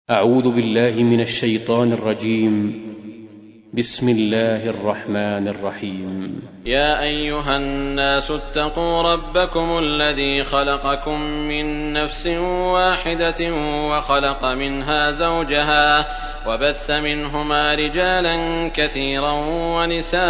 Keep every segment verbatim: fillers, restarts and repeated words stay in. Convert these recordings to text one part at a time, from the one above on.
أعوذ بالله من الشيطان الرجيم. بسم الله الرحمن الرحيم. يا أيها الناس اتقوا ربكم الذي خلقكم من نفس واحدة وخلق منها زوجها وبث منهما رجالا كثيرا ونساء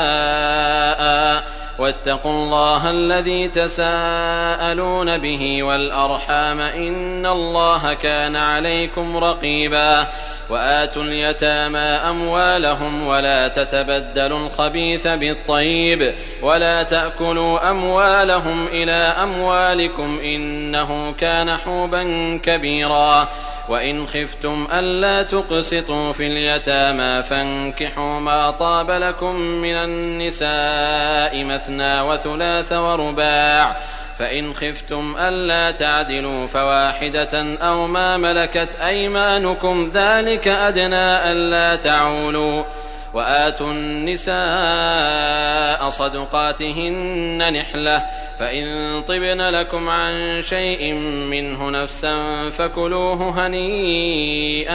واتقوا الله الذي تساءلون به والأرحام إن الله كان عليكم رقيبا وآتوا اليتامى أموالهم ولا تتبدلوا الخبيث بالطيب ولا تأكلوا أموالهم إلى أموالكم إنه كان حوبا كبيرا وإن خفتم ألا تقسطوا في اليتامى فانكحوا ما طاب لكم من النساء مثنى وثلاث ورباع فإن خفتم ألا تعدلوا فواحدة أو ما ملكت أيمانكم ذلك أدنى ألا تعولوا وآتوا النساء صدقاتهن نحلة فإن طبن لكم عن شيء منه نفسا فكلوه هنيئا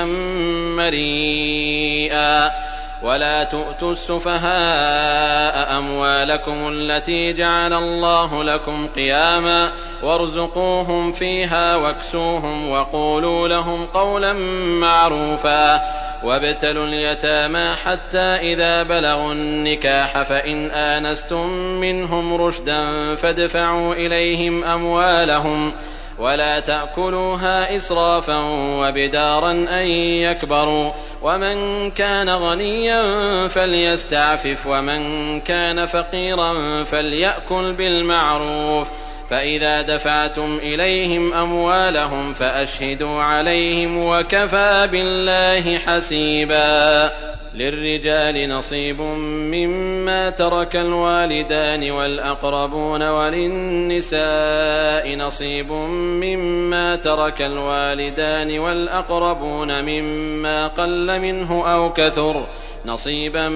مريئا ولا تؤتوا السفهاء أموالكم التي جعل الله لكم قياما وارزقوهم فيها واكسوهم وقولوا لهم قولا معروفا وابتلوا اليتامى حتى إذا بلغوا النكاح فإن آنستم منهم رشدا فادفعوا إليهم أموالهم ولا تأكلوها إسرافا وبدارا أن يكبروا ومن كان غنيا فليستعفف ومن كان فقيرا فليأكل بالمعروف فإذا دفعتم إليهم أموالهم فأشهدوا عليهم وكفى بالله حسيبا. للرجال نصيب مما ترك الوالدان والأقربون وللنساء نصيب مما ترك الوالدان والأقربون مما قل منه أو كثر نصيبا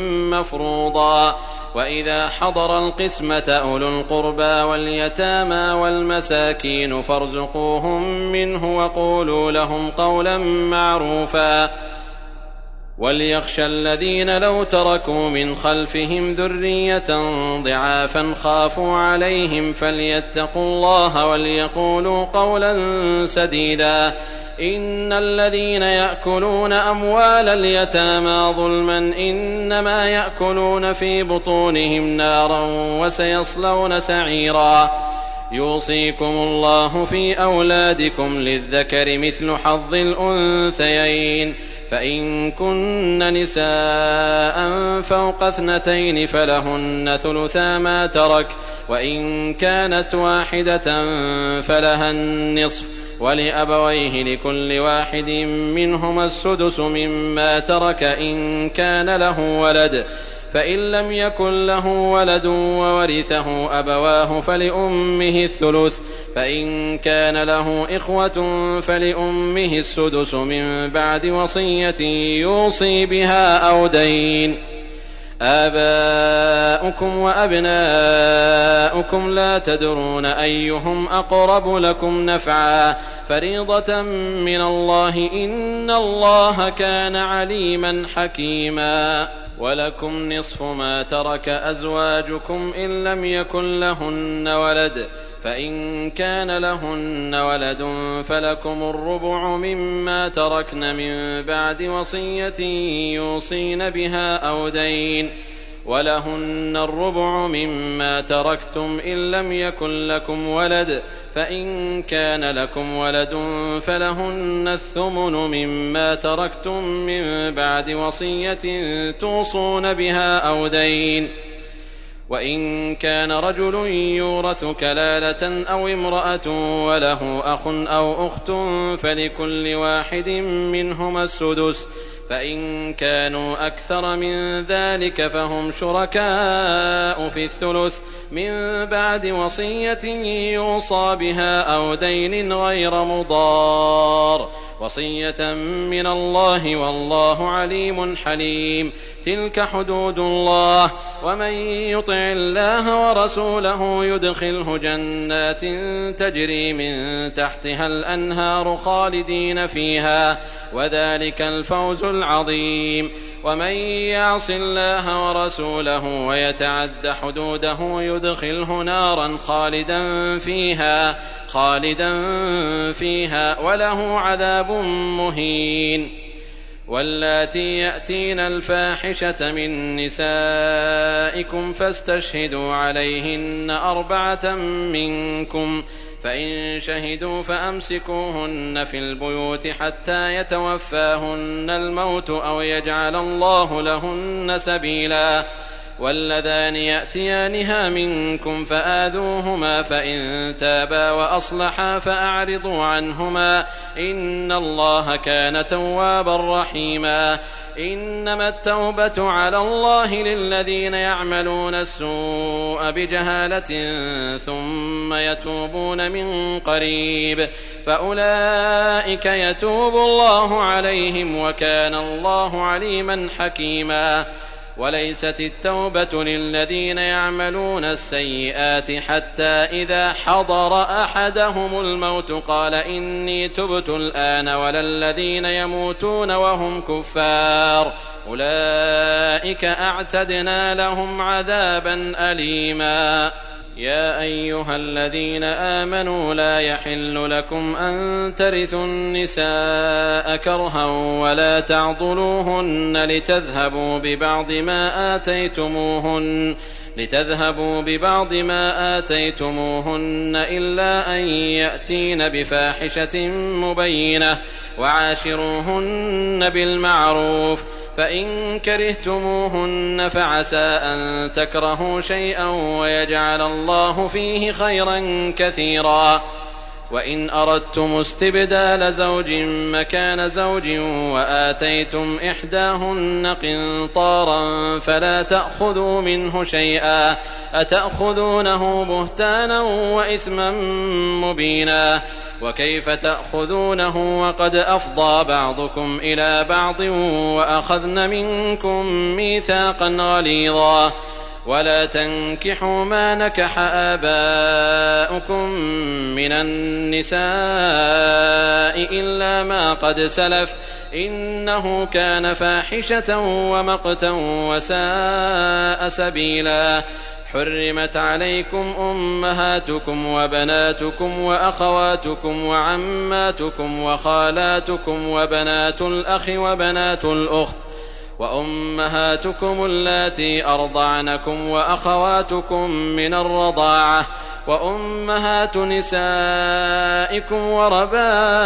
مفروضا وإذا حضر القسمة أولو القربى واليتامى والمساكين فارزقوهم منه وقولوا لهم قولا معروفا وليخشى الذين لو تركوا من خلفهم ذرية ضعافا خافوا عليهم فليتقوا الله وليقولوا قولا سديدا إن الذين يأكلون أموال اليتامى ظلما إنما يأكلون في بطونهم نارا وسيصلون سعيرا يوصيكم الله في أولادكم للذكر مثل حظ الأنثيين فإن كن نساء فوق اثنتين فلهن ثلثا ما ترك وإن كانت واحدة فلها النصف ولأبويه لكل واحد منهما السدس مما ترك إن كان له ولد فإن لم يكن له ولد وورثه أبواه فلأمه الثلث فإن كان له إخوة فلأمه السدس من بعد وصية يوصي بها أو دين. آباؤكم وأبناؤكم لا تدرون أيهم أقرب لكم نفعا فريضة من الله إن الله كان عليما حكيما. ولكم نصف ما ترك أزواجكم إن لم يكن لهن ولد فإن كان لهن ولد فلكم الربع مما تركن من بعد وصية يوصين بها أو دين ولهن الربع مما تركتم إن لم يكن لكم ولد فإن كان لكم ولد فلهن الثمن مما تركتم من بعد وصية توصون بها أو دين وإن كان رجل يورث كلالة أو امرأة وله أخ أو أخت فلكل واحد منهما السدس فإن كانوا أكثر من ذلك فهم شركاء في الثلث من بعد وصية يوصى بها أو دين غير مضار وصية من الله والله عليم حليم. تلك حدود الله، ومن يطع الله ورسوله يدخله جنات تجري من تحتها الأنهار خالدين فيها، وذلك الفوز العظيم. ومن يعص الله ورسوله ويتعد حدوده يدخله نارا خالدا فيها خالدا فيها وله عذاب مهين. واللاتي يأتين الفاحشة من نسائكم فاستشهدوا عليهن أربعة منكم، فإن شهدوا فأمسكوهن في البيوت حتى يتوفاهن الموت أو يجعل الله لهن سبيلا. واللذان يأتيانها منكم فآذوهما، فإن تابا وأصلحا فأعرضوا عنهما، إن الله كان توابا رحيما. إنما التوبة على الله للذين يعملون السوء بجهالة ثم يتوبون من قريب، فأولئك يتوب الله عليهم، وكان الله عليما حكيما. وليست التوبة للذين يعملون السيئات حتى إذا حضر أحدهم الموت قال إني تبت الآن، ولا الذين يموتون وهم كفار، أولئك أعتدنا لهم عذابا أليما. يا أيها الذين آمنوا لا يحل لكم أن ترثوا النساء كرها ولا تعضلوهن لتذهبوا ببعض ما آتيتموهن لتذهبوا ببعض ما آتيتموهن إلا أن يأتين بفاحشة مبينة، وعاشروهن بالمعروف، فإن كرهتموهن فعسى أن تكرهوا شيئا ويجعل الله فيه خيرا كثيرا. وإن أردتم استبدال زوج مكان زوج وآتيتم إحداهن قنطارا فلا تأخذوا منه شيئا، أتأخذونه بهتانا وإثما مبينا. وكيف تأخذونه وقد أفضى بعضكم إلى بعض وأخذن منكم ميثاقا غليظا. ولا تنكحوا ما نكح آباؤكم من النساء إلا ما قد سلف، إنه كان فاحشة ومقتا وساء سبيلا. حرمت عليكم أمهاتكم وبناتكم وأخواتكم وعماتكم وخالاتكم وبنات الأخ وبنات الأخت وأمهاتكم اللاتي أرضعنكم وأخواتكم من الرضاعة وأمهات نسائكم وربائبكم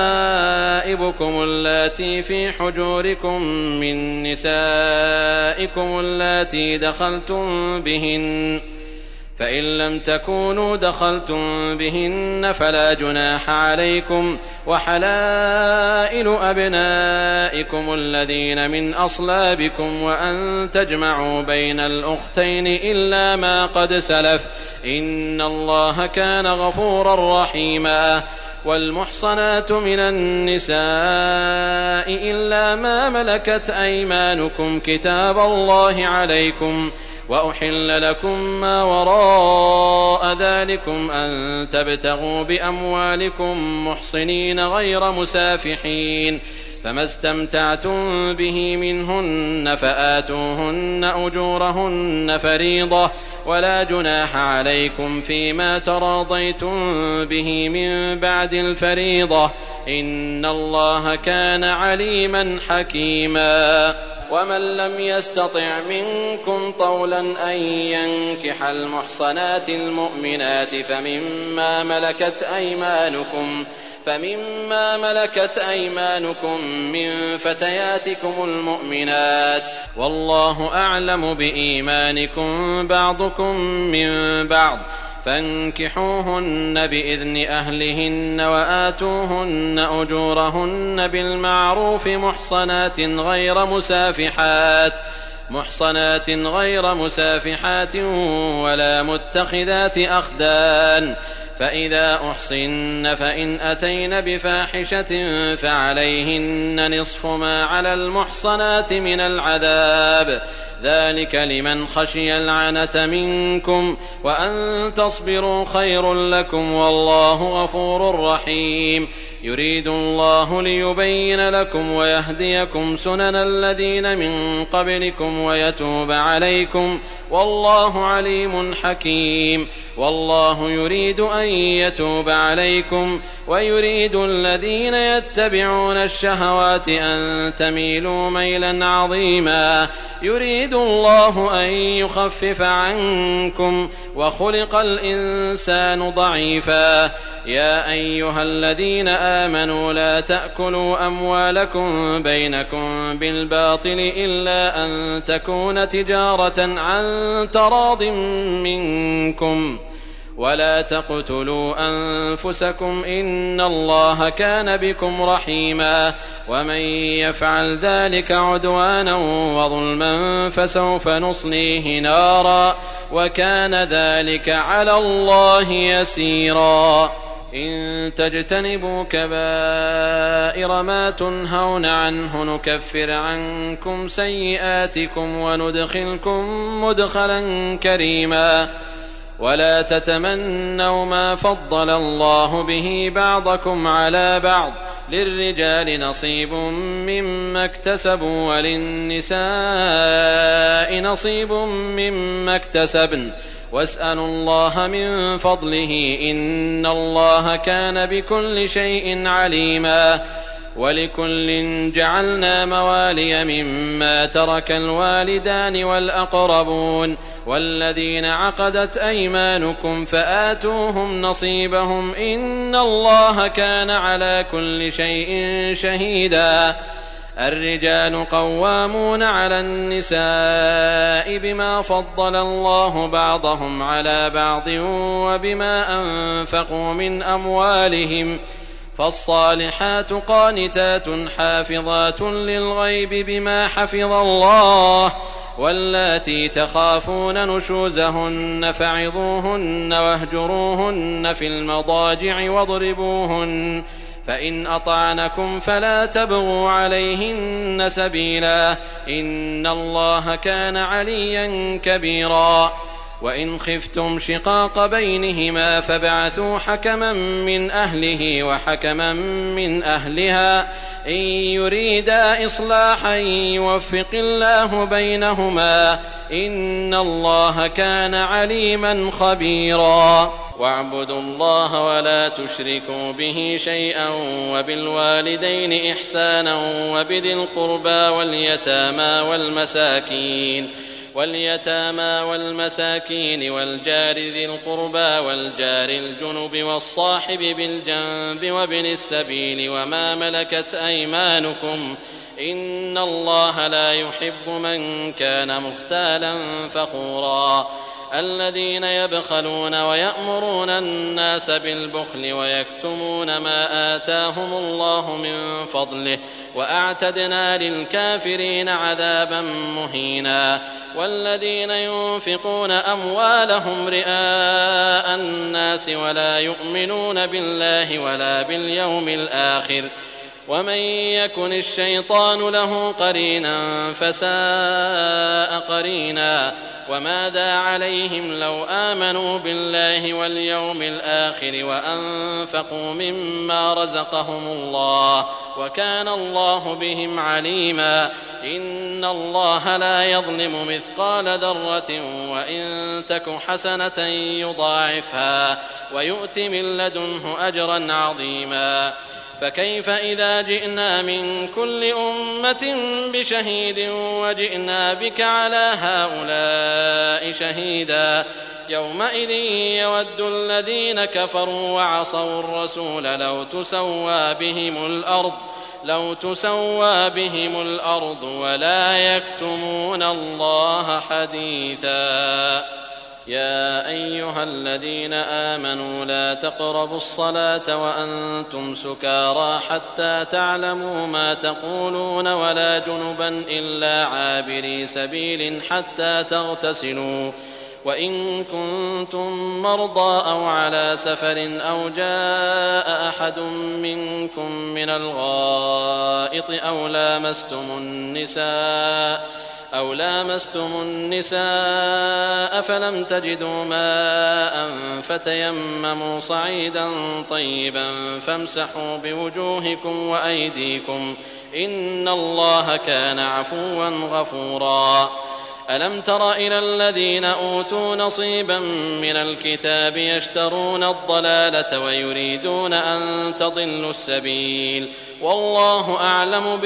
اللاتي في حجوركم من نسائكم اللاتي دخلتم بهن، فإن لم تكونوا دخلتم بهن فلا جناح عليكم، وحلائل أبنائكم الذين من أصلابكم، وأن تجمعوا بين الأختين إلا ما قد سلف، إن الله كان غفورا رحيما. والمحصنات من النساء إلا ما ملكت أيمانكم كتاب الله عليكم، وأحل لكم ما وراء ذلكم أن تبتغوا بأموالكم محصنين غير مسافحين، فما استمتعتم به منهن فآتوهن أجورهن فريضة، ولا جناح عليكم فيما تراضيتم به من بعد الفريضة، إن الله كان عليما حكيما. ومن لم يستطع منكم طولا أن ينكح المحصنات المؤمنات فمما ملكت أيمانكم فمما ملكت أيمانكم من فتياتكم المؤمنات، والله أعلم بإيمانكم بعضكم من بعض، فانكحوهن بإذن أهلهن وآتوهن أجورهن بالمعروف محصنات غير مسافحات محصنات غير مسافحات ولا متخذات أخدان، فإذا أحصن فإن أتين بفاحشة فعليهن نصف ما على المحصنات من العذاب، ذلك لمن خشي العنة منكم، وأن تصبروا خير لكم، والله غفور رحيم. يريد الله ليبين لكم ويهديكم سنن الذين من قبلكم ويتوب عليكم، والله عليم حكيم. والله يريد أن يتوب عليكم ويريد الذين يتبعون الشهوات أن تميلوا ميلا عظيما. يريد الله أن يخفف عنكم وخلق الإنسان ضعيفا. يا أيها الذين آمنوا لا تأكلوا أموالكم بينكم بالباطل إلا أن تكون تجارة عن تراض منكم، ولا تقتلوا أنفسكم إن الله كان بكم رحيما. ومن يفعل ذلك عدوانا وظلما فسوف نصليه نارا، وكان ذلك على الله يسيرا. إن تجتنبوا كبائر ما تنهون عنه نكفر عنكم سيئاتكم وندخلكم مدخلا كريما. ولا تتمنوا ما فضل الله به بعضكم على بعض، للرجال نصيب مما اكتسبوا وللنساء نصيب مما اكتسبن، واسألوا الله من فضله إن الله كان بكل شيء عليما. ولكل جعلنا موالي مما ترك الوالدان والأقربون والذين عقدت أيمانكم فآتوهم نصيبهم إن الله كان على كل شيء شهيدا. الرجال قوامون على النساء بما فضل الله بعضهم على بعض وبما أنفقوا من أموالهم، فالصالحات قانتات حافظات للغيب بما حفظ الله. واللاتي تخافون نشوزهن فعظوهن واهجروهن في المضاجع واضربوهن، فإن أطعنكم فلا تبغوا عليهن سبيلا إن الله كان عليا كبيرا. وإن خفتم شقاق بينهما فابعثوا حكما من أهله وحكما من أهلها إن يريدا إصلاحا يوفق الله بينهما إن الله كان عليما خبيرا. واعبدوا الله ولا تشركوا به شيئا وبالوالدين إحسانا وبذي القربى واليتامى والمساكين واليتامى والمساكين والجار ذي القربى والجار الجنب والصاحب بالجنب وابن السبيل وما ملكت أيمانكم إن الله لا يحب من كان مختالا فخورا. الذين يبخلون ويأمرون الناس بالبخل ويكتمون ما آتاهم الله من فضله وأعتدنا للكافرين عذابا مهينا. والذين ينفقون أموالهم رئاء الناس ولا يؤمنون بالله ولا باليوم الآخر ومن يكن الشيطان له قرينا فساء قرينا. وماذا عليهم لو آمنوا بالله واليوم الآخر وأنفقوا مما رزقهم الله وكان الله بهم عليما. إن الله لا يظلم مثقال ذرة وإن تك حسنة يضاعفها ويؤت من لدنه أجرا عظيما. فكيف إذا جئنا من كل أمة بشهيد وجئنا بك على هؤلاء شهيدا يومئذ يود الذين كفروا وعصوا الرسول لو تسوى بهم الأرض لو تسوى بهم الأرض ولا يكتمون الله حديثا. يا أيها الذين آمنوا لا تقربوا الصلاة وأنتم سكارى حتى تعلموا ما تقولون ولا جنبا إلا عابري سبيل حتى تغتسلوا وإن كنتم مرضى أو على سفر أو جاء أحد منكم من الغائط أو لامستم النساء أو لامستم النساء فلم تجدوا ماء فتيمموا صعيدا طيبا فامسحوا بوجوهكم وأيديكم إن الله كان عفوا غفورا. ألم تر إلى الذين أوتوا نصيبا من الكتاب يشترون الضلالة ويريدون أن تضلوا السبيل والله أعلم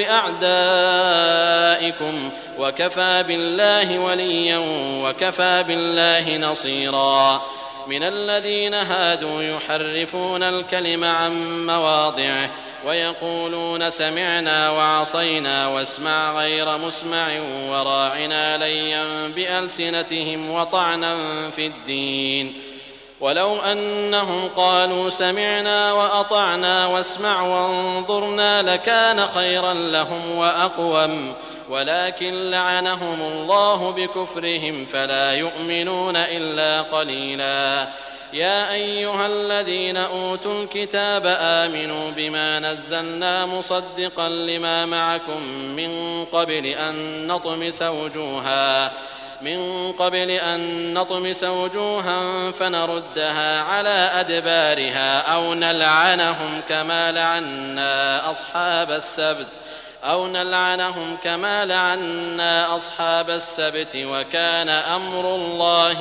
بأعدائكم وكفى بالله وليا وكفى بالله نصيرا. من الذين هادوا يحرفون الكلم عن مواضعه ويقولون سمعنا وعصينا واسمع غير مسمع وراعنا ليا بألسنتهم وطعنا في الدين ولو أنهم قالوا سمعنا وأطعنا واسمع وانظرنا لكان خيرا لهم وأقوم ولكن لعنهم الله بكفرهم فلا يؤمنون إلا قليلا. يا أيها الذين أوتوا الكتاب آمنوا بما نزلنا مصدقا لما معكم من قبل أن نطمس وجوها من قبل أن نطمس وجوها فنردها على أدبارها أو نلعنهم كما لعنا أصحاب السبت أو نلعنهم كما لعنا أصحاب السبت وكان أمر الله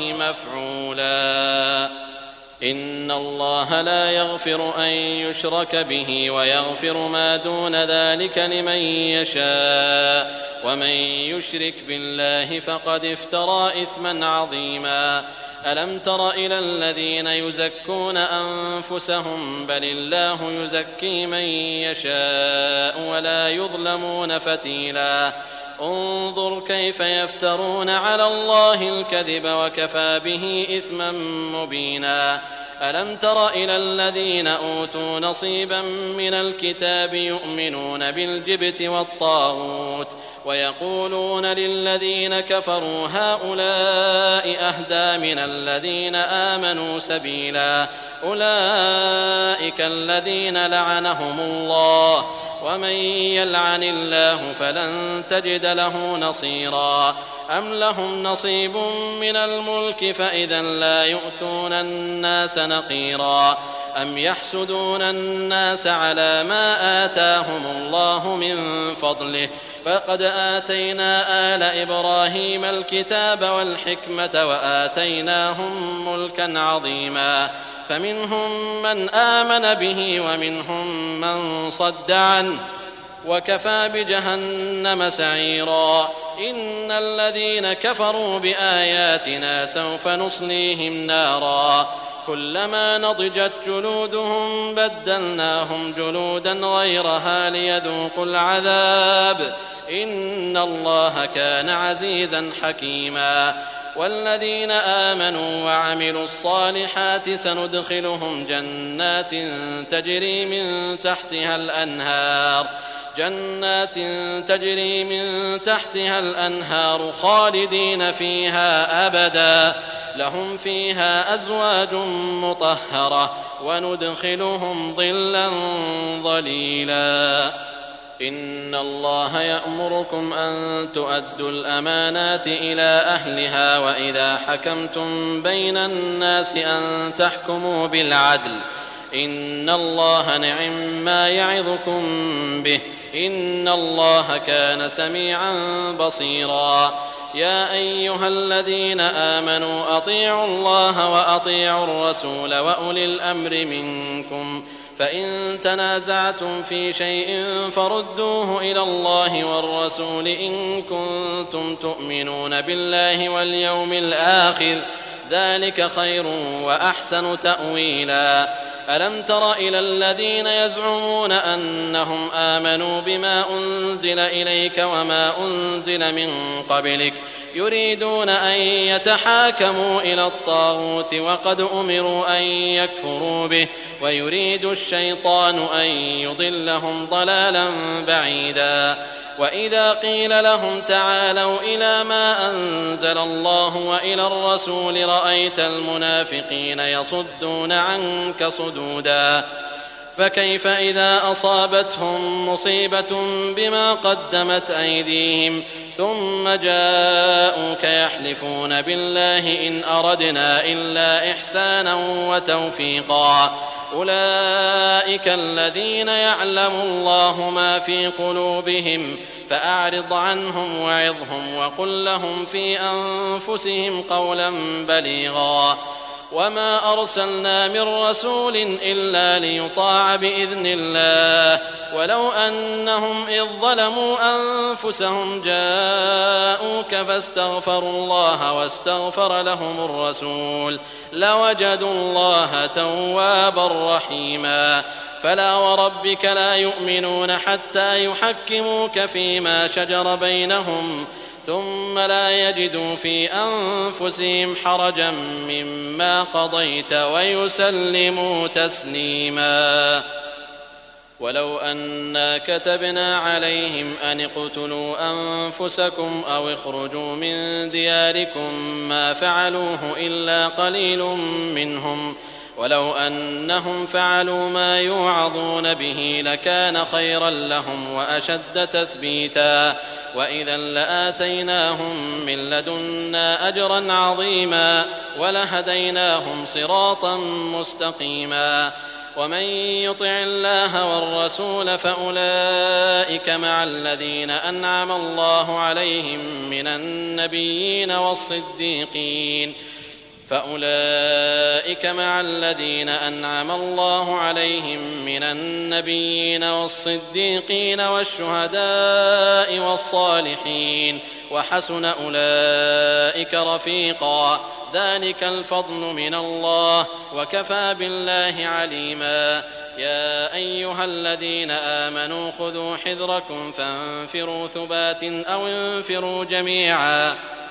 مفعولا. إن الله لا يغفر أن يشرك به ويغفر ما دون ذلك لمن يشاء ومن يشرك بالله فقد افترى إثما عظيما. ألم تر إلى الذين يزكون أنفسهم بل الله يزكي من يشاء ولا يظلمون فتيلا. انظر كيف يفترون على الله الكذب وكفى به إثما مبينا. ألم تر إلى الذين أوتوا نصيبا من الكتاب يؤمنون بالجبت والطاغوت ويقولون للذين كفروا هؤلاء أهدى من الذين آمنوا سبيلا. أولئك الذين لعنهم الله ومن يلعن الله فلن تجد له نصيرا. أم لهم نصيب من الملك فإذا لا يؤتون الناس نقيرا. أم يحسدون الناس على ما آتاهم الله من فضله فقد آتينا آل إبراهيم الكتاب والحكمة وآتيناهم ملكا عظيما. فمنهم من آمن به ومنهم من صد عنه وكفى بجهنم سعيرا. إن الذين كفروا بآياتنا سوف نصليهم نارا كلما نضجت جلودهم بدلناهم جلودا غيرها ليذوقوا العذاب إن الله كان عزيزا حكيما. والذين آمنوا وعملوا الصالحات سندخلهم جنات تجري من تحتها الأنهار جنات تجري من تحتها الأنهار خالدين فيها أبدا لهم فيها أزواج مطهرة وندخلهم ظلا ظليلا. إن الله يأمركم أن تؤدوا الأمانات إلى أهلها وإذا حكمتم بين الناس أن تحكموا بالعدل إن الله نعم ما يعظكم به إن الله كان سميعا بصيرا. يا أيها الذين آمنوا أطيعوا الله وأطيعوا الرسول وأولي الأمر منكم فإن تنازعتم في شيء فردوه إلى الله والرسول إن كنتم تؤمنون بالله واليوم الآخر ذلك خير وأحسن تأويلا. ألم تر إلى الذين يزعمون أنهم آمنوا بما أنزل إليك وما أنزل من قبلك يريدون أن يتحاكموا إلى الطاغوت وقد أمروا أن يكفروا به ويريد الشيطان أن يضلهم ضلالا بعيدا. وإذا قيل لهم تعالوا إلى ما أنزل الله وإلى الرسول رأيت المنافقين يصدون عنك صدودا. فكيف إذا أصابتهم مصيبة بما قدمت أيديهم ثم جاءوك يحلفون بالله إن أردنا إلا إحسانا وتوفيقا أولئك الذين يعلم الله ما في قلوبهم فأعرض عنهم وعظهم وقل لهم في أنفسهم قولا بليغا. وما أرسلنا من رسول إلا ليطاع بإذن الله ولو أنهم إذ ظلموا أنفسهم جاءوك فاستغفروا الله واستغفر لهم الرسول لوجدوا الله توابا رحيما. فلا وربك لا يؤمنون حتى يحكموك فيما شجر بينهم ثم لا يجدوا في أنفسهم حرجا مما قضيت ويسلموا تسليما. ولو أنا كتبنا عليهم أن اقتلوا أنفسكم أو اخرجوا من دياركم ما فعلوه إلا قليل منهم ولو أنهم فعلوا ما يوعظون به لكان خيرا لهم وأشد تثبيتا وإذا لآتيناهم من لدنا أجرا عظيما ولهديناهم صراطا مستقيما. ومن يطع الله والرسول فأولئك مع الذين أنعم الله عليهم من النبيين والصديقين فأولئك مع الذين أنعم الله عليهم من النبيين والصديقين والشهداء والصالحين وحسن أولئك رفيقا ذلك الفضل من الله وكفى بالله عليما. يا أيها الذين آمنوا خذوا حذركم فانفروا ثبات أو انفروا جميعا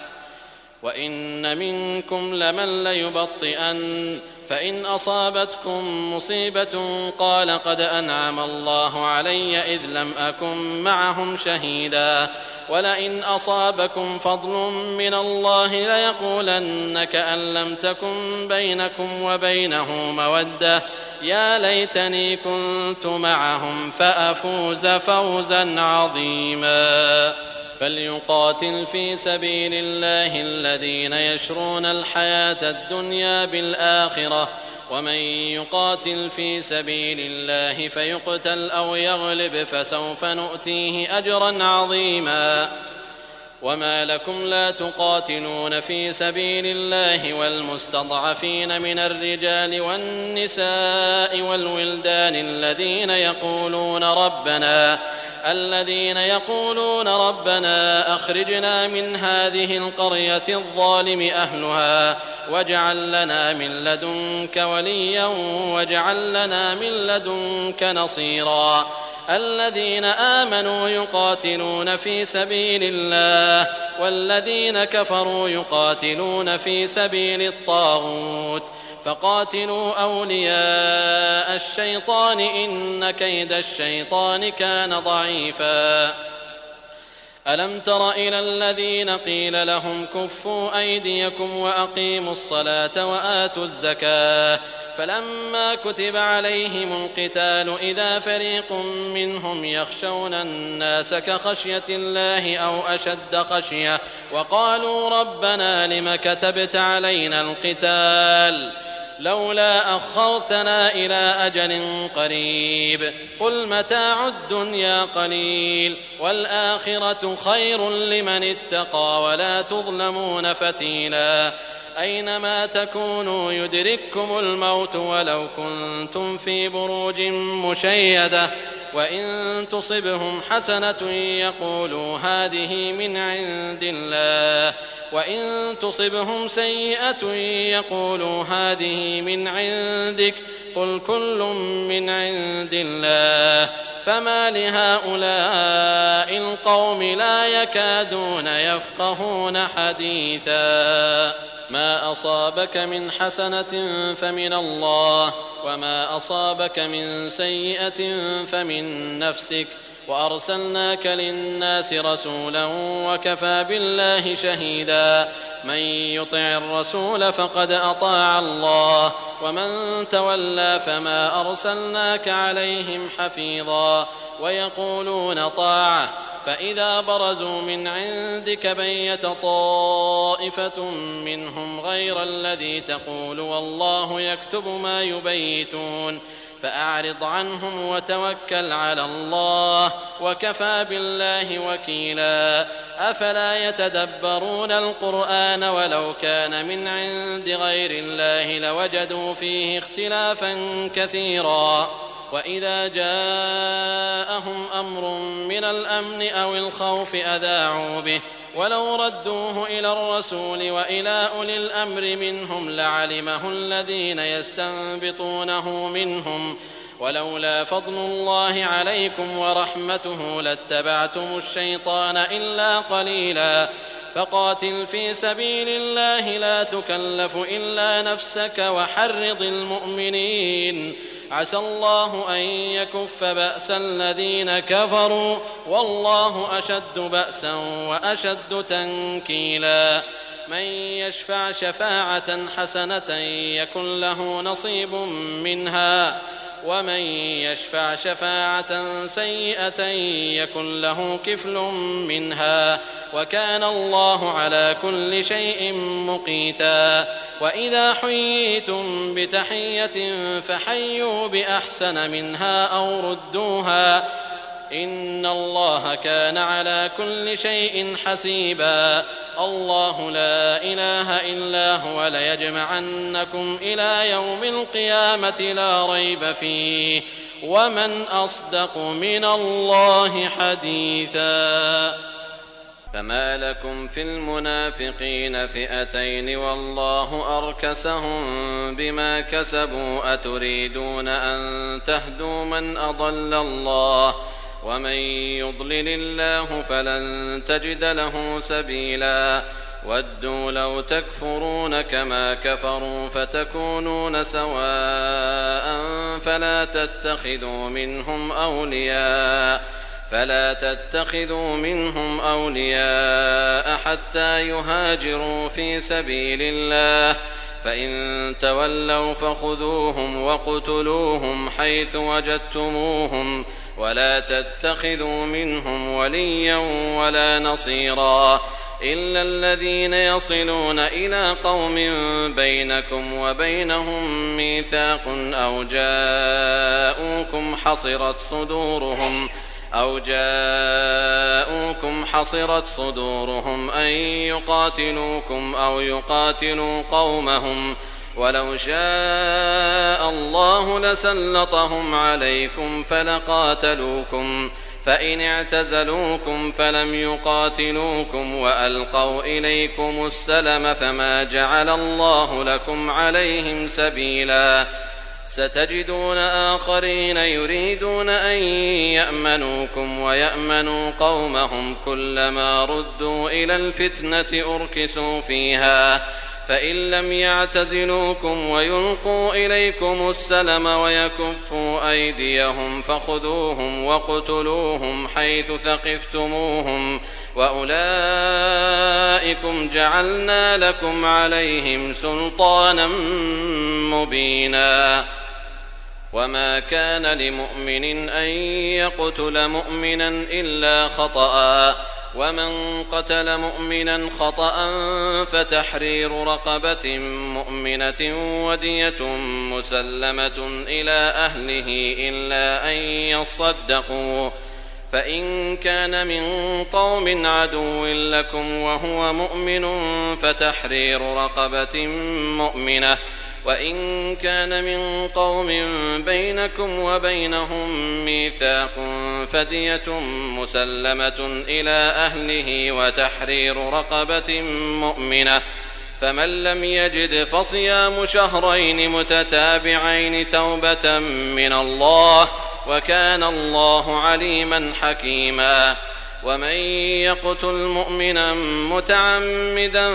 وإن منكم لمن ليبطئن فإن أصابتكم مصيبة قال قد أنعم الله علي إذ لم أكن معهم شهيدا ولئن أصابكم فضل من الله ليقولن كأن لم تكن بينكم وبينه مودة يا ليتني كنت معهم فأفوز فوزا عظيما. فليقاتل في سبيل الله الذين يشرون الحياة الدنيا بالآخرة ومن يقاتل في سبيل الله فيقتل أو يغلب فسوف نؤتيه أجرا عظيما. وما لكم لا تقاتلون في سبيل الله والمستضعفين من الرجال والنساء والولدان الذين يقولون ربنا الذين يقولون ربنا أخرجنا من هذه القرية الظالم أهلها واجعل لنا من لدنك وليا واجعل لنا من لدنك نصيرا. الذين آمنوا يقاتلون في سبيل الله والذين كفروا يقاتلون في سبيل الطاغوت فقاتلوا أولياء الشيطان إن كيد الشيطان كان ضعيفا. ألم تر إلى الذين قيل لهم كفوا أيديكم وأقيموا الصلاة وآتوا الزكاة فلما كتب عليهم القتال إذا فريق منهم يخشون الناس كخشية الله أو أشد خشية وقالوا ربنا لم كتبت علينا القتال لولا أخرتنا إلى أجل قريب قل متاع الدنيا قليل والآخرة خير لمن اتقى ولا تظلمون فتيلا. أينما تكونوا يدرككم الموت ولو كنتم في بروج مشيدة وإن تصبهم حسنة يقولوا هذه من عند الله وإن تصبهم سيئة يقولوا هذه من عندك قل كل من عند الله فما لهؤلاء القوم لا يكادون يفقهون حديثا. ما أصابك من حسنة فمن الله، وما أصابك من سيئة فمن نفسك، وأرسلناك للناس رسولا وكفى بالله شهيدا. من يطع الرسول فقد أطاع الله، ومن تولى فما أرسلناك عليهم حفيظا. ويقولون طاعة، فإذا برزوا من عندك بيت طائفة منهم غير الذي تقول والله يكتب ما يبيتون، فأعرض عنهم وتوكل على الله، وكفى بالله وكيلا. أفلا يتدبرون القرآن ولو كان من عند غير الله لوجدوا فيه اختلافا كثيرا. وإذا جاءهم أمر من الأمن أو الخوف أذاعوا به، ولو ردوه إلى الرسول وإلى أولي الأمر منهم لعلمه الذين يستنبطونه منهم، ولولا فضل الله عليكم ورحمته لاتبعتم الشيطان إلا قليلا. فقاتل في سبيل الله لا تكلف إلا نفسك وحرض المؤمنين، عسى الله أن يكف بأس الذين كفروا، والله أشد بأسا وأشد تنكيلا. من يشفع شفاعة حسنة يكن له نصيب منها، ومن يشفع شفاعة سيئة يكن له كفل منها، وكان الله على كل شيء مقيتا. وإذا حييتم بتحية فحيوا بأحسن منها أو ردوها، إن الله كان على كل شيء حسيبا. الله لا إله إلا هو ليجمعنكم إلى يوم القيامة لا ريب فيه، ومن أصدق من الله حديثا. فما لكم في المنافقين فئتين والله أركسهم بما كسبوا، أتريدون أن تهدوا من أضل الله، ومن يضلل الله فلن تجد له سبيلا. ودوا لو تكفرون كما كفروا فتكونون سواء فلا تتخذوا منهم أولياء فلا تتخذوا منهم أولياء حتى يهاجروا في سبيل الله، فإن تولوا فخذوهم وقتلوهم حيث وجدتموهم، ولا تتخذوا منهم وليا ولا نصيرا إلا الذين يصلون إلى قوم بينكم وبينهم ميثاق أو جاءوكم حصرت صدورهم أو جاءوكم حصرت صدورهم أن يقاتلوكم أو يقاتلوا قومهم، ولو شاء الله لسلطهم عليكم فلقاتلوكم، فإن اعتزلوكم فلم يقاتلوكم وألقوا إليكم السلم فما جعل الله لكم عليهم سبيلا. ستجدون آخرين يريدون أن يأمنوكم ويأمنوا قومهم، كلما ردوا إلى الفتنة أركسوا فيها، فإن لم يعتزلوكم ويلقوا إليكم السلم ويكفوا أيديهم فخذوهم وقتلوهم حيث ثقفتموهم، وأولئكم جعلنا لكم عليهم سلطانا مبينا. وما كان لمؤمن أن يقتل مؤمنا إلا خطأ، ومن قتل مؤمنا خطأ فتحرير رقبة مؤمنة ودية مسلمة إلى أهله إلا أن يصدقوا، فإن كان من قوم عدو لكم وهو مؤمن فتحرير رقبة مؤمنة، وإن كان من قوم بينكم وبينهم ميثاق فدية مسلمة إلى أهله وتحرير رقبة مؤمنة، فمن لم يجد فصيام شهرين متتابعين توبة من الله، وكان الله عليما حكيما. ومن يقتل مؤمنا متعمدا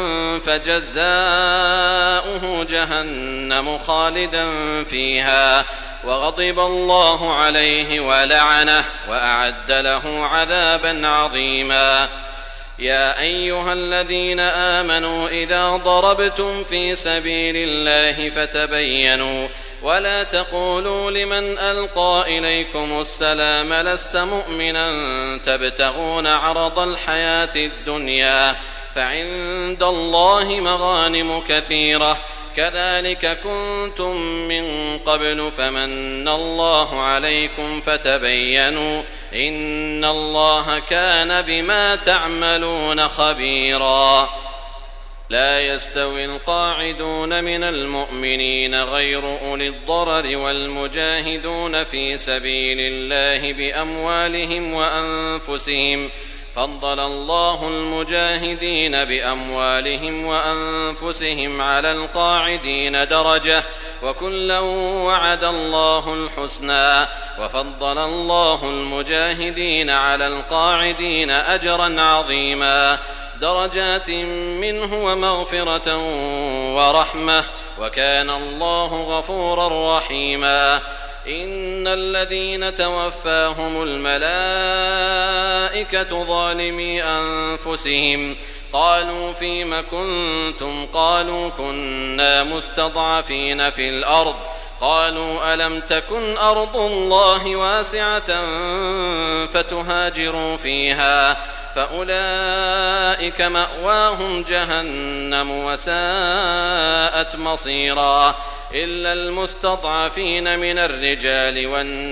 فجزاؤه جهنم خالدا فيها وغضب الله عليه ولعنه وأعد له عذابا عظيما. يا أيها الذين آمنوا إذا ضربتم في سبيل الله فتبينوا ولا تقولوا لمن ألقى إليكم السلام لست مؤمنا تبتغون عرض الحياة الدنيا فعند الله مغانم كثيرة كذلك كنتم من قبل فمن الله عليكم فتبينوا إن الله كان بما تعملون خبيرا. لا يستوي القاعدون من المؤمنين غير أولي الضرر والمجاهدون في سبيل الله بأموالهم وأنفسهم فضل الله المجاهدين بأموالهم وأنفسهم على القاعدين درجة وكلا وعد الله الحسنى وفضل الله المجاهدين على القاعدين أجرا عظيما درجات منه ومغفرة ورحمة وكان الله غفورا رحيما. إن الذين توفاهم الملائكة ظالمي أنفسهم قالوا فيم كنتم قالوا كنا مستضعفين في الأرض قالوا ألم تكن أرض الله واسعة فتهاجروا فيها فأولئك مأواهم جهنم وساءت مصيرا إلا المستضعفين من الرجال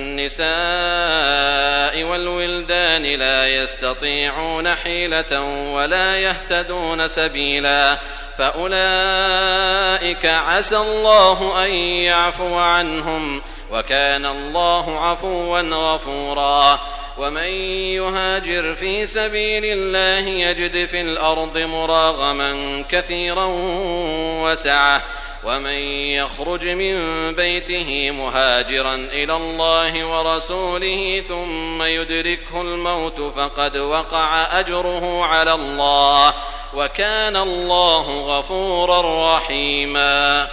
والنساء والولدان لا يستطيعون حيلة ولا يهتدون سبيلا فأولئك عسى الله أن يعفو عنهم وكان الله عفوا غفورا. ومن يهاجر في سبيل الله يجد في الأرض مراغما كثيرا وسعة ومن يخرج من بيته مهاجرا إلى الله ورسوله ثم يدركه الموت فقد وقع أجره على الله وكان الله غفورا رحيما.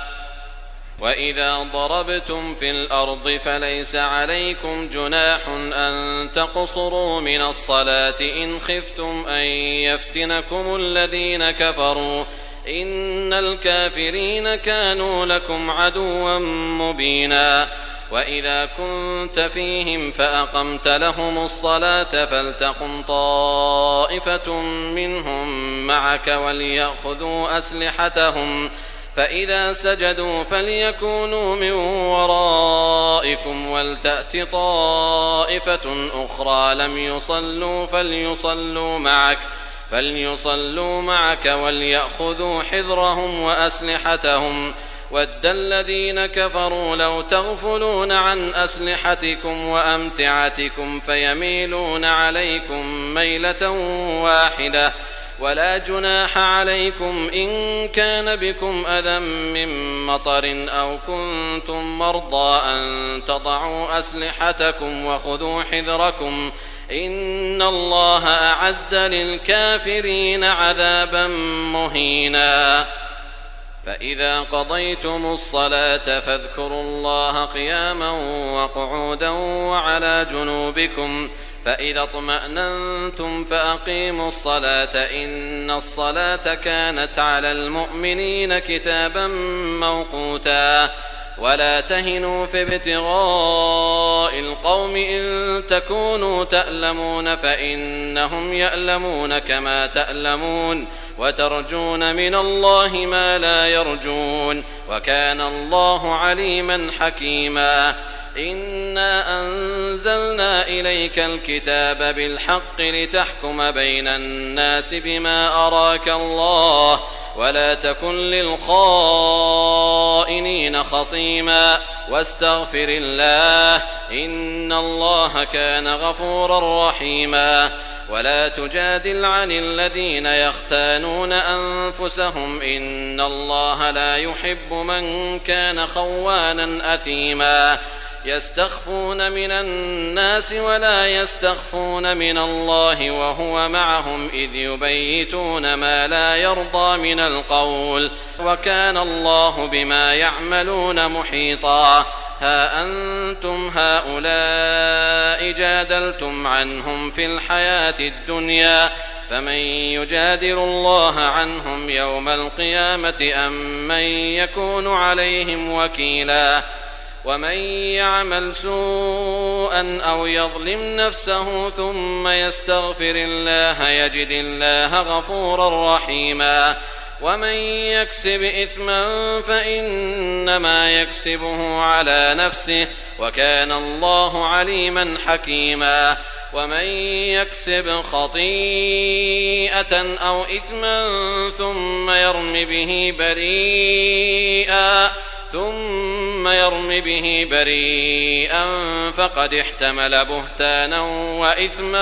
وإذا ضربتم في الأرض فليس عليكم جناح أن تقصروا من الصلاة إن خفتم أن يفتنكم الذين كفروا إن الكافرين كانوا لكم عدوا مبينا. وإذا كنت فيهم فأقمت لهم الصلاة فلتقم طائفة منهم معك وليأخذوا أسلحتهم فإذا سجدوا فليكونوا من ورائكم ولتأت طائفة أخرى لم يصلوا فليصلوا معك فليصلوا معك وليأخذوا حذرهم وأسلحتهم ود الذين كفروا لو تغفلون عن أسلحتكم وأمتعتكم فيميلون عليكم ميلة واحدة ولا جناح عليكم إن كان بكم أذى من مطر أو كنتم مرضى أن تضعوا أسلحتكم وخذوا حذركم إن الله أعد للكافرين عذابا مهينا. فإذا قضيتم الصلاة فاذكروا الله قياما وقعودا وعلى جنوبكم فإذا اطمأننتم فأقيموا الصلاة إن الصلاة كانت على المؤمنين كتابا موقوتا. ولا تهنوا في ابتغاء القوم إن تكونوا تألمون فإنهم يألمون كما تألمون وترجون من الله ما لا يرجون وكان الله عليما حكيما. إنا أنزلنا إليك الكتاب بالحق لتحكم بين الناس بما أراك الله ولا تكن للخائنين خصيما واستغفر الله إن الله كان غفورا رحيما. ولا تجادل عن الذين يختانون أنفسهم إن الله لا يحب من كان خوانا أثيما. يستخفون من الناس ولا يستخفون من الله وهو معهم إذ يبيتون ما لا يرضى من القول وكان الله بما يعملون محيطا. ها أنتم هؤلاء جادلتم عنهم في الحياة الدنيا فمن يجادل الله عنهم يوم القيامة أم من يكون عليهم وكيلا. ومن يعمل سوءا أو يظلم نفسه ثم يستغفر الله يجد الله غفورا رحيما. ومن يكسب إثما فإنما يكسبه على نفسه وكان الله عليما حكيما. ومن يكسب خطيئة أو إثما ثم يرم به بريئا ثم يرم به بريئا فقد احتمل بهتانا وإثما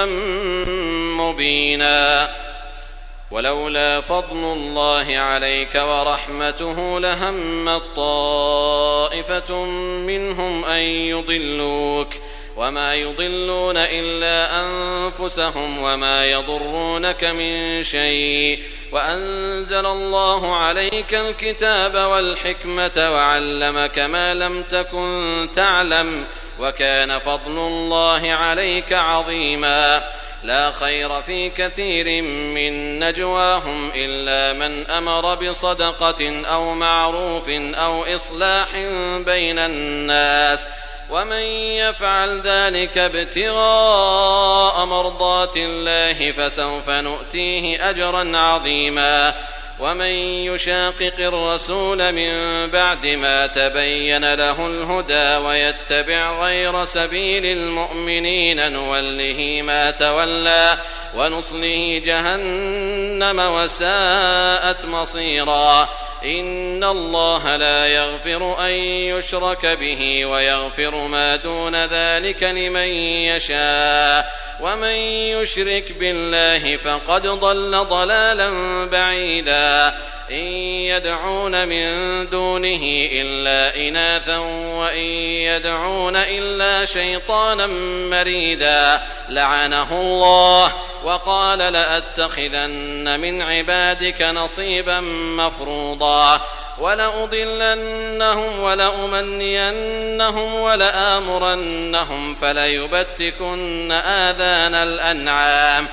مبينا. ولولا فضل الله عليك ورحمته لهمت طائفة منهم أن يضلوك وما يضلون إلا أنفسهم وما يضرونك من شيء وأنزل الله عليك الكتاب والحكمة وعلمك ما لم تكن تعلم وكان فضل الله عليك عظيما. لا خير في كثير من نجواهم إلا من أمر بصدقة أو معروف أو إصلاح بين الناس ومن يفعل ذلك ابتغاء مرضات الله فسوف نؤتيه أجرا عظيما. ومن يشاقق الرسول من بعد ما تبين له الهدى ويتبع غير سبيل المؤمنين نوله ما تولى ونصله جهنم وساءت مصيرا. إن الله لا يغفر أن يشرك به ويغفر ما دون ذلك لمن يشاء ومن يشرك بالله فقد ضل ضلالا بعيدا. إن يدعون من دونه إلا إناثا وإن يدعون إلا شيطانا مريدا لعنه الله وقال لأتخذن من عبادك نصيبا مفروضا. ولأضلنهم ولأمنينهم ولآمرنهم فليبتكن آذان الأنعام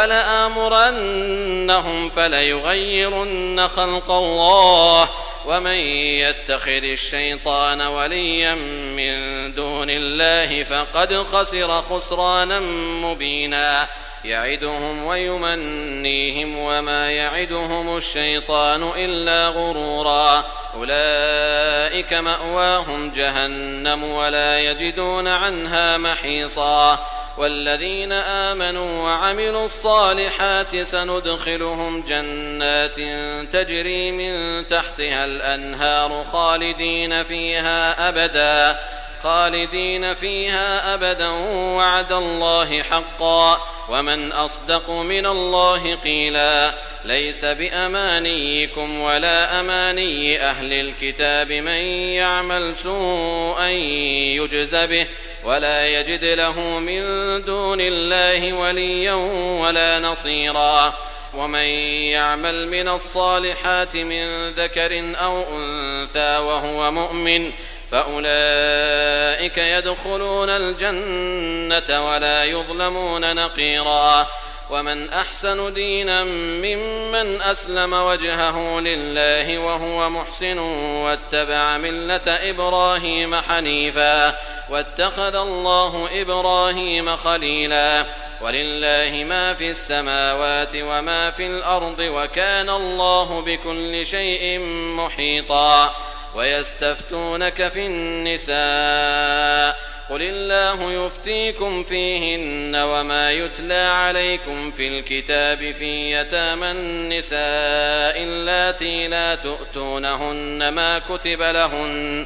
ولآمرنهم فليغيرن خلق الله. ومن يتخذ الشيطان وليا من دون الله فقد خسر خسرانا مبينا. يعدهم ويمنيهم وما يعدهم الشيطان إلا غرورا. أولئك مأواهم جهنم ولا يجدون عنها محيصا. والذين آمنوا وعملوا الصالحات سندخلهم جنات تجري من تحتها الأنهار خالدين فيها أبدا خالدين فيها أبدا وعد الله حقا ومن أصدق من الله قيلا. ليس بأمانيكم ولا أماني أهل الكتاب من يعمل سوءا يجز به ولا يجد له من دون الله وليا ولا نصيرا. ومن يعمل من الصالحات من ذكر أو أنثى وهو مؤمن فأولئك يدخلون الجنة ولا يظلمون نقيرا. ومن أحسن دينا ممن أسلم وجهه لله وهو محسن واتبع ملة إبراهيم حنيفا واتخذ الله إبراهيم خليلا. ولله ما في السماوات وما في الأرض وكان الله بكل شيء محيطا. ويستفتونك في النساء قل الله يفتيكم فيهن وما يتلى عليكم في الكتاب في يتامى النساء اللاتي لا تؤتونهن ما كتب لهن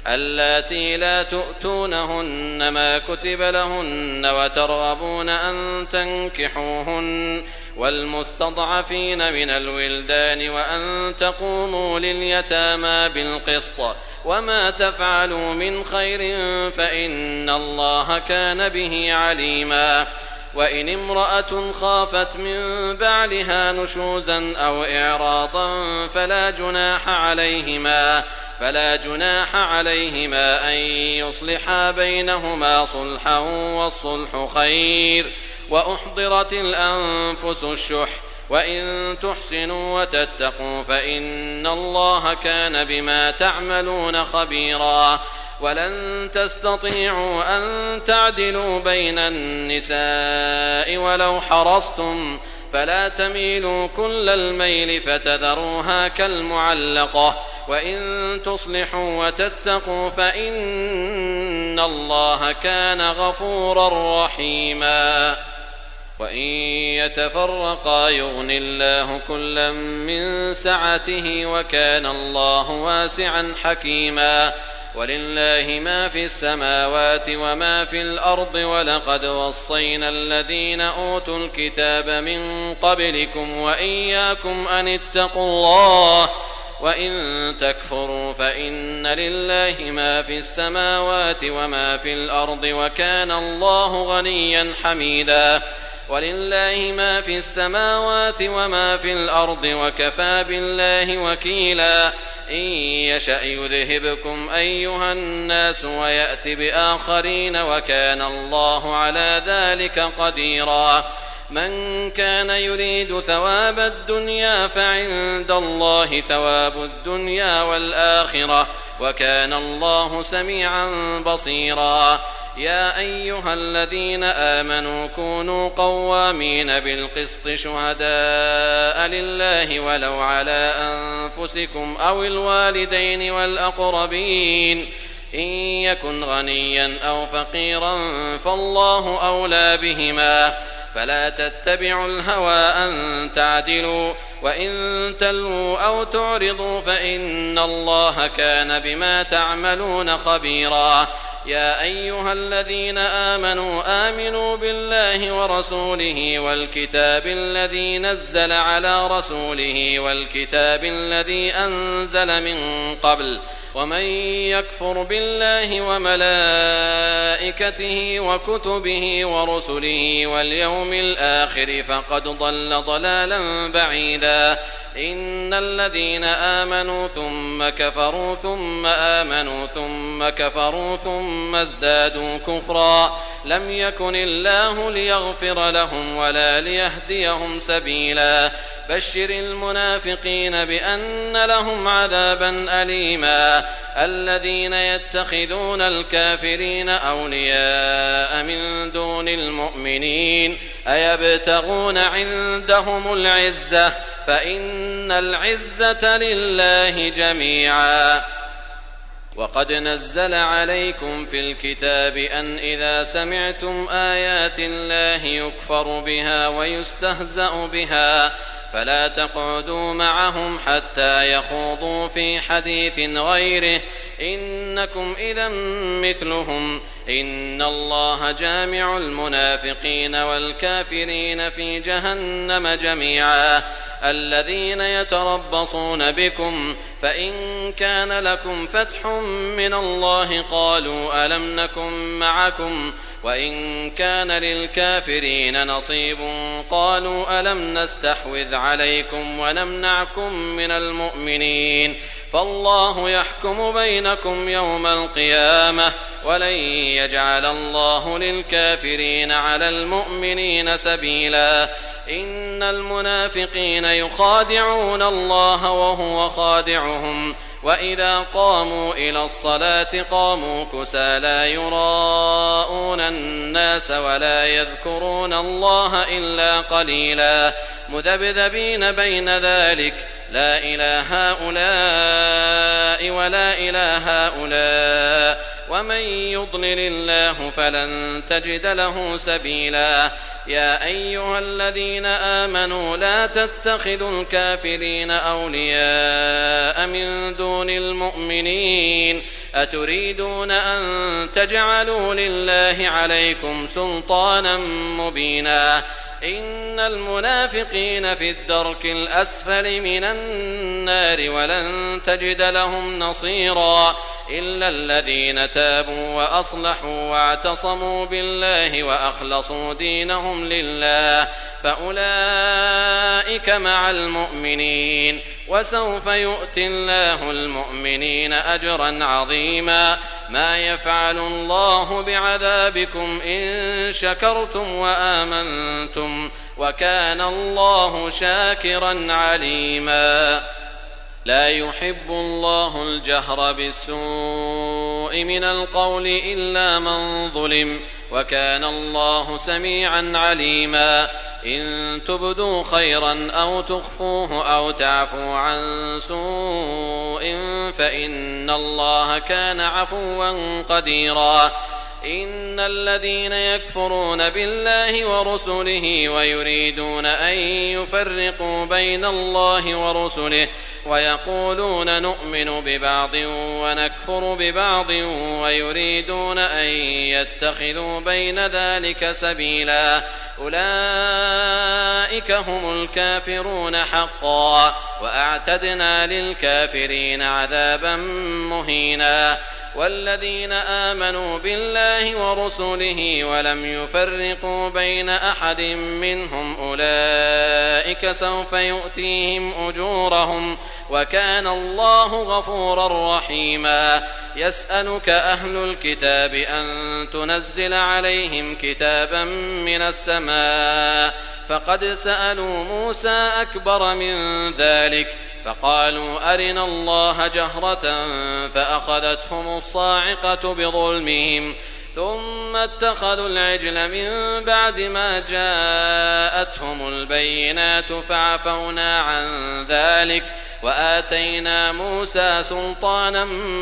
اللاتي لا تؤتونهن ما كتب لهن وترغبون أن تنكحوهن والمستضعفين من الولدان وأن تقوموا لليتامى بالقسط وما تفعلوا من خير فإن الله كان به عليما. وإن امرأة خافت من بعلها نشوزا أو إعراضا فلا جناح عليهما فلا جناح عليهما أن يصلحا بينهما صلحا والصلح خير. وأحضرت الأنفس الشح وإن تحسنوا وتتقوا فإن الله كان بما تعملون خبيرا. ولن تستطيعوا أن تعدلوا بين النساء ولو حرصتم فلا تميلوا كل الميل فتذروها كالمعلقة وإن تصلحوا وتتقوا فإن الله كان غفورا رحيما. وإن يتفرقا يغن الله كلا من سعته وكان الله واسعا حكيما. ولله ما في السماوات وما في الأرض ولقد وصينا الذين أوتوا الكتاب من قبلكم وإياكم أن اتقوا الله وإن تكفروا فإن لله ما في السماوات وما في الأرض وكان الله غنيا حميدا. ولله ما في السماوات وما في الأرض وكفى بالله وكيلا. إن يشأ يذهبكم أيها الناس ويأت بآخرين وكان الله على ذلك قديرا. من كان يريد ثواب الدنيا فعند الله ثواب الدنيا والآخرة وكان الله سميعا بصيرا. يا أيها الذين آمنوا كونوا قوامين بالقسط شهداء لله ولو على أنفسكم أو الوالدين والأقربين إن يكن غنيا أو فقيرا فالله أولى بهما فلا تتبعوا الهوى أن تعدلوا وإن تلووا أو تعرضوا فإن الله كان بما تعملون خبيرا. يا أيها الذين آمنوا آمنوا بالله ورسوله والكتاب الذي نزل على رسوله والكتاب الذي أنزل من قبل ومن يكفر بالله وملائكته وكتبه ورسله واليوم الآخر فقد ضل ضلالا بعيدا. إن الذين آمنوا ثم كفروا ثم آمنوا ثم كفروا ثم ازدادوا كفرا لم يكن الله ليغفر لهم ولا ليهديهم سبيلا. بشر المنافقين بأن لهم عذابا أليما. الذين يتخذون الكافرين أولياء من دون المؤمنين أيبتغون عندهم العزة فإن العزة لله جميعا. وقد نزل عليكم في الكتاب أن إذا سمعتم آيات الله يكفر بها ويستهزأ بها فلا تقعدوا معهم حتى يخوضوا في حديث غيره إنكم إذا مثلهم إن الله جامع المنافقين والكافرين في جهنم جميعا. الذين يتربصون بكم فإن كان لكم فتح من الله قالوا ألم نكن معكم وإن كان للكافرين نصيب قالوا ألم نستحوذ عليكم ونمنعكم من المؤمنين فالله يحكم بينكم يوم القيامة ولن يجعل الله للكافرين على المؤمنين سبيلا. إن المنافقين يخادعون الله وهو خادعهم وإذا قاموا إلى الصلاة قاموا كسى لا يراءون الناس ولا يذكرون الله إلا قليلا مذبذبين بين ذلك لا إله هؤلاء ولا إله هؤلاء ومن يضلل الله فلن تجد له سبيلا. يا أيها الذين آمنوا لا تتخذوا الكافرين أولياء من دون المؤمنين أتريدون أن تجعلوا لله عليكم سلطانا مبينا إن المنافقين في الدرك الأسفل من النار ولن تجد لهم نصيرا إلا الذين تابوا وأصلحوا واعتصموا بالله وأخلصوا دينهم لله فأولئك مع المؤمنين وسوف يؤتي الله المؤمنين أجرا عظيما ما يفعل الله بعذابكم إن شكرتم وآمنتم وكان الله شاكرا عليما لا يحب الله الجهر بالسوء من القول إلا من ظلم وكان الله سميعا عليما إن تبدوا خيرا أو تخفوه أو تعفوا عن سوء فإن الله كان عفوا قديرا إن الذين يكفرون بالله ورسله ويريدون أن يفرقوا بين الله ورسله ويقولون نؤمن ببعض ونكفر ببعض ويريدون أن يتخذوا بين ذلك سبيلا أولئك هم الكافرون حقا وأعتدنا للكافرين عذابا مهينا والذين آمنوا بالله ورسله ولم يفرقوا بين أحد منهم أولئك سوف يؤتيهم أجورهم وكان الله غفورا رحيما يسألك أهل الكتاب أن تنزل عليهم كتابا من السماء فقد سألوا موسى أكبر من ذلك فقالوا أرنا الله جهرة فأخذتهم الصاعقة بظلمهم ثم اتخذوا العجل من بعد ما جاءتهم البينات فعفونا عن ذلك وآتينا موسى سلطانا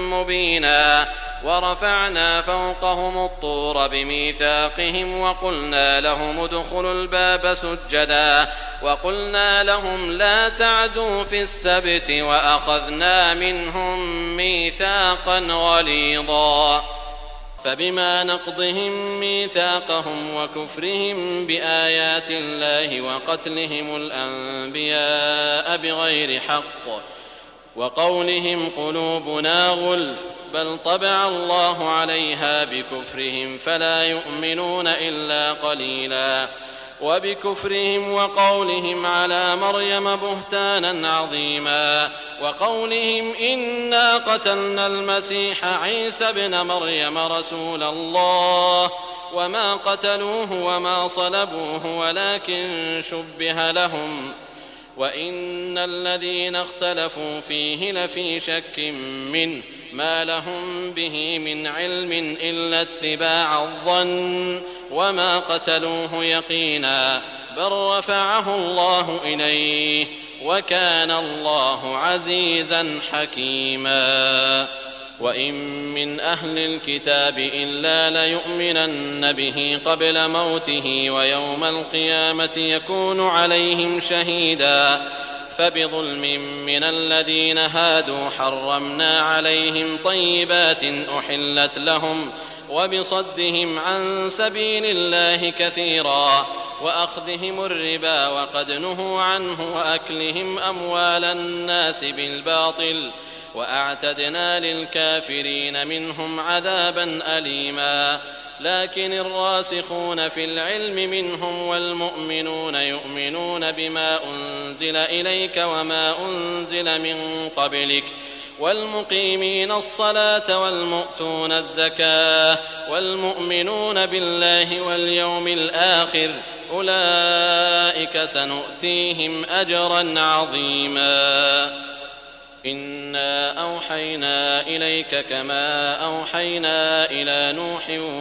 مبينا ورفعنا فوقهم الطور بميثاقهم وقلنا لهم ادخلوا الباب سجدا وقلنا لهم لا تعدوا في السبت وأخذنا منهم ميثاقا غليظا فبما نقضهم ميثاقهم وكفرهم بآيات الله وقتلهم الأنبياء بغير حق وقولهم قلوبنا غلف بل طبع الله عليها بكفرهم فلا يؤمنون إلا قليلا وبكفرهم وقولهم على مريم بهتانا عظيما وقولهم إنا قتلنا المسيح عيسى ابن مريم رسول الله وما قتلوه وما صلبوه ولكن شبه لهم وإن الذين اختلفوا فيه لفي شك منه ما لهم به من علم إلا اتباع الظن وما قتلوه يقينا بل رفعه الله إليه وكان الله عزيزا حكيما وإن من أهل الكتاب إلا ليؤمنن به قبل موته ويوم القيامة يكون عليهم شهيدا فبظلم من الذين هادوا حرمنا عليهم طيبات أحلت لهم وبصدهم عن سبيل الله كثيرا وأخذهم الربا وقد نهوا عنه وأكلهم أموال الناس بالباطل وأعتدنا للكافرين منهم عذابا أليما لكن الراسخون في العلم منهم والمؤمنون يؤمنون بما أنزل إليك وما أنزل من قبلك والمقيمين الصلاة والمؤتون الزكاة والمؤمنون بالله واليوم الآخر أولئك سنؤتيهم أجرا عظيما إنا أوحينا إليك كما أوحينا إلى نوح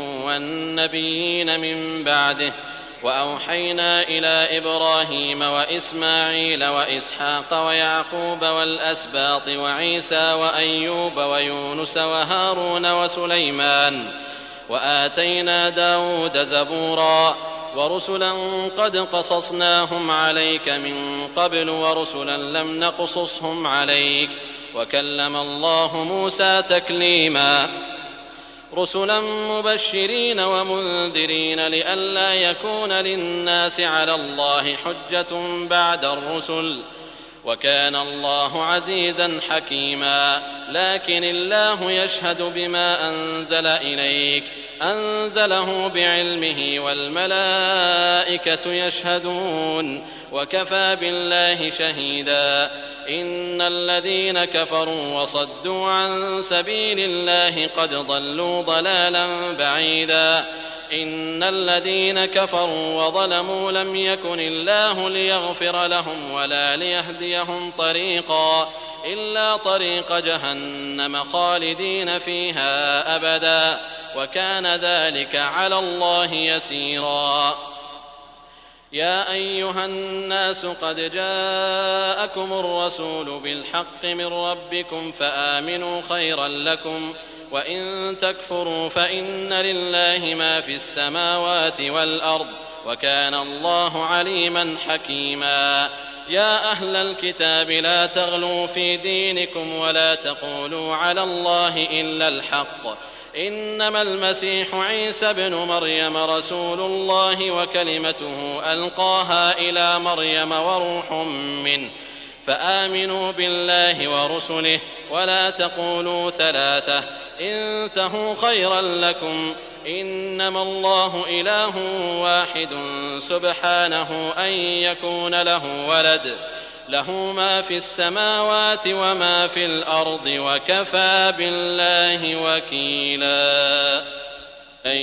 والنبيين من بعده وأوحينا إلى إبراهيم وإسماعيل وإسحاق ويعقوب والأسباط وعيسى وأيوب ويونس وهارون وسليمان وآتينا داود زبورا ورسلا قد قصصناهم عليك من قبل ورسلا لم نقصصهم عليك وكلم الله موسى تكليما رسلا مبشرين ومنذرين لئلا يكون للناس على الله حجة بعد الرسل وكان الله عزيزا حكيما لكن الله يشهد بما أنزل إليك أنزله بعلمه والملائكة يشهدون وكفى بالله شهيدا إن الذين كفروا وصدوا عن سبيل الله قد ضلوا ضلالا بعيدا إن الذين كفروا وظلموا لم يكن الله ليغفر لهم ولا ليهديهم طريقا إلا طريق جهنم خالدين فيها أبدا وكان ذلك على الله يسيرا يا أيها الناس قد جاءكم الرسول بالحق من ربكم فآمنوا خيرا لكم وإن تكفروا فإن لله ما في السماوات والأرض وكان الله عليما حكيما يا أهل الكتاب لا تغلوا في دينكم ولا تقولوا على الله إلا الحق إنما المسيح عيسى بن مريم رسول الله وكلمته ألقاها إلى مريم وروح منه فآمنوا بالله ورسله ولا تقولوا ثلاثة انتهوا خيرا لكم إنما الله إله واحد سبحانه أن يكون له ولد له ما في السماوات وما في الأرض وكفى بالله وكيلا أن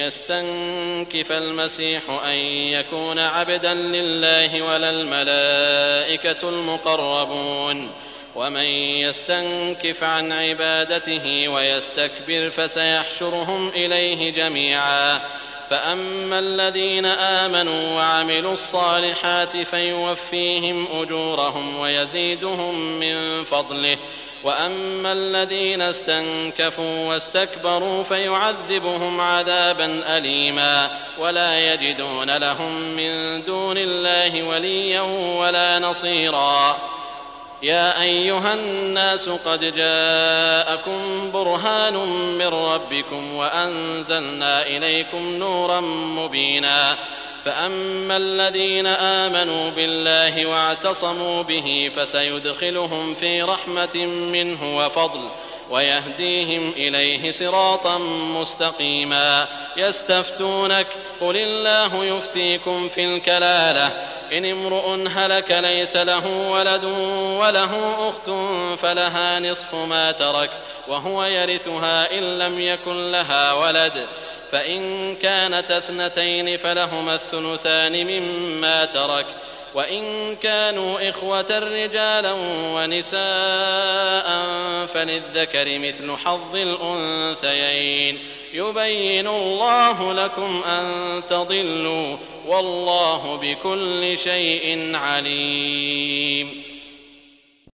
يستنكف المسيح أن يكون عبدا لله ولا الملائكة المقربون ومن يستنكف عن عبادته ويستكبر فسيحشرهم إليه جميعا فأما الذين آمنوا وعملوا الصالحات فيوفيهم أجورهم ويزيدهم من فضله وأما الذين استنكفوا واستكبروا فيعذبهم عذابا أليما ولا يجدون لهم من دون الله وليا ولا نصيرا يا أيها الناس قد جاءكم برهان من ربكم وأنزلنا إليكم نورا مبينا فأما الذين آمنوا بالله واعتصموا به فسيدخلهم في رحمة منه وفضل ويهديهم إليه صراطا مستقيما يستفتونك قل الله يفتيكم في الكلالة إن امرؤ هلك ليس له ولد وله أخت فلها نصف ما ترك وهو يرثها إن لم يكن لها ولد فإن كانت اثنتين فلهما الثلثان مما ترك وإن كانوا إخوة رجالا ونساء فللذكر مثل حظ الأنثيين يبين الله لكم أن تضلوا والله بكل شيء عليم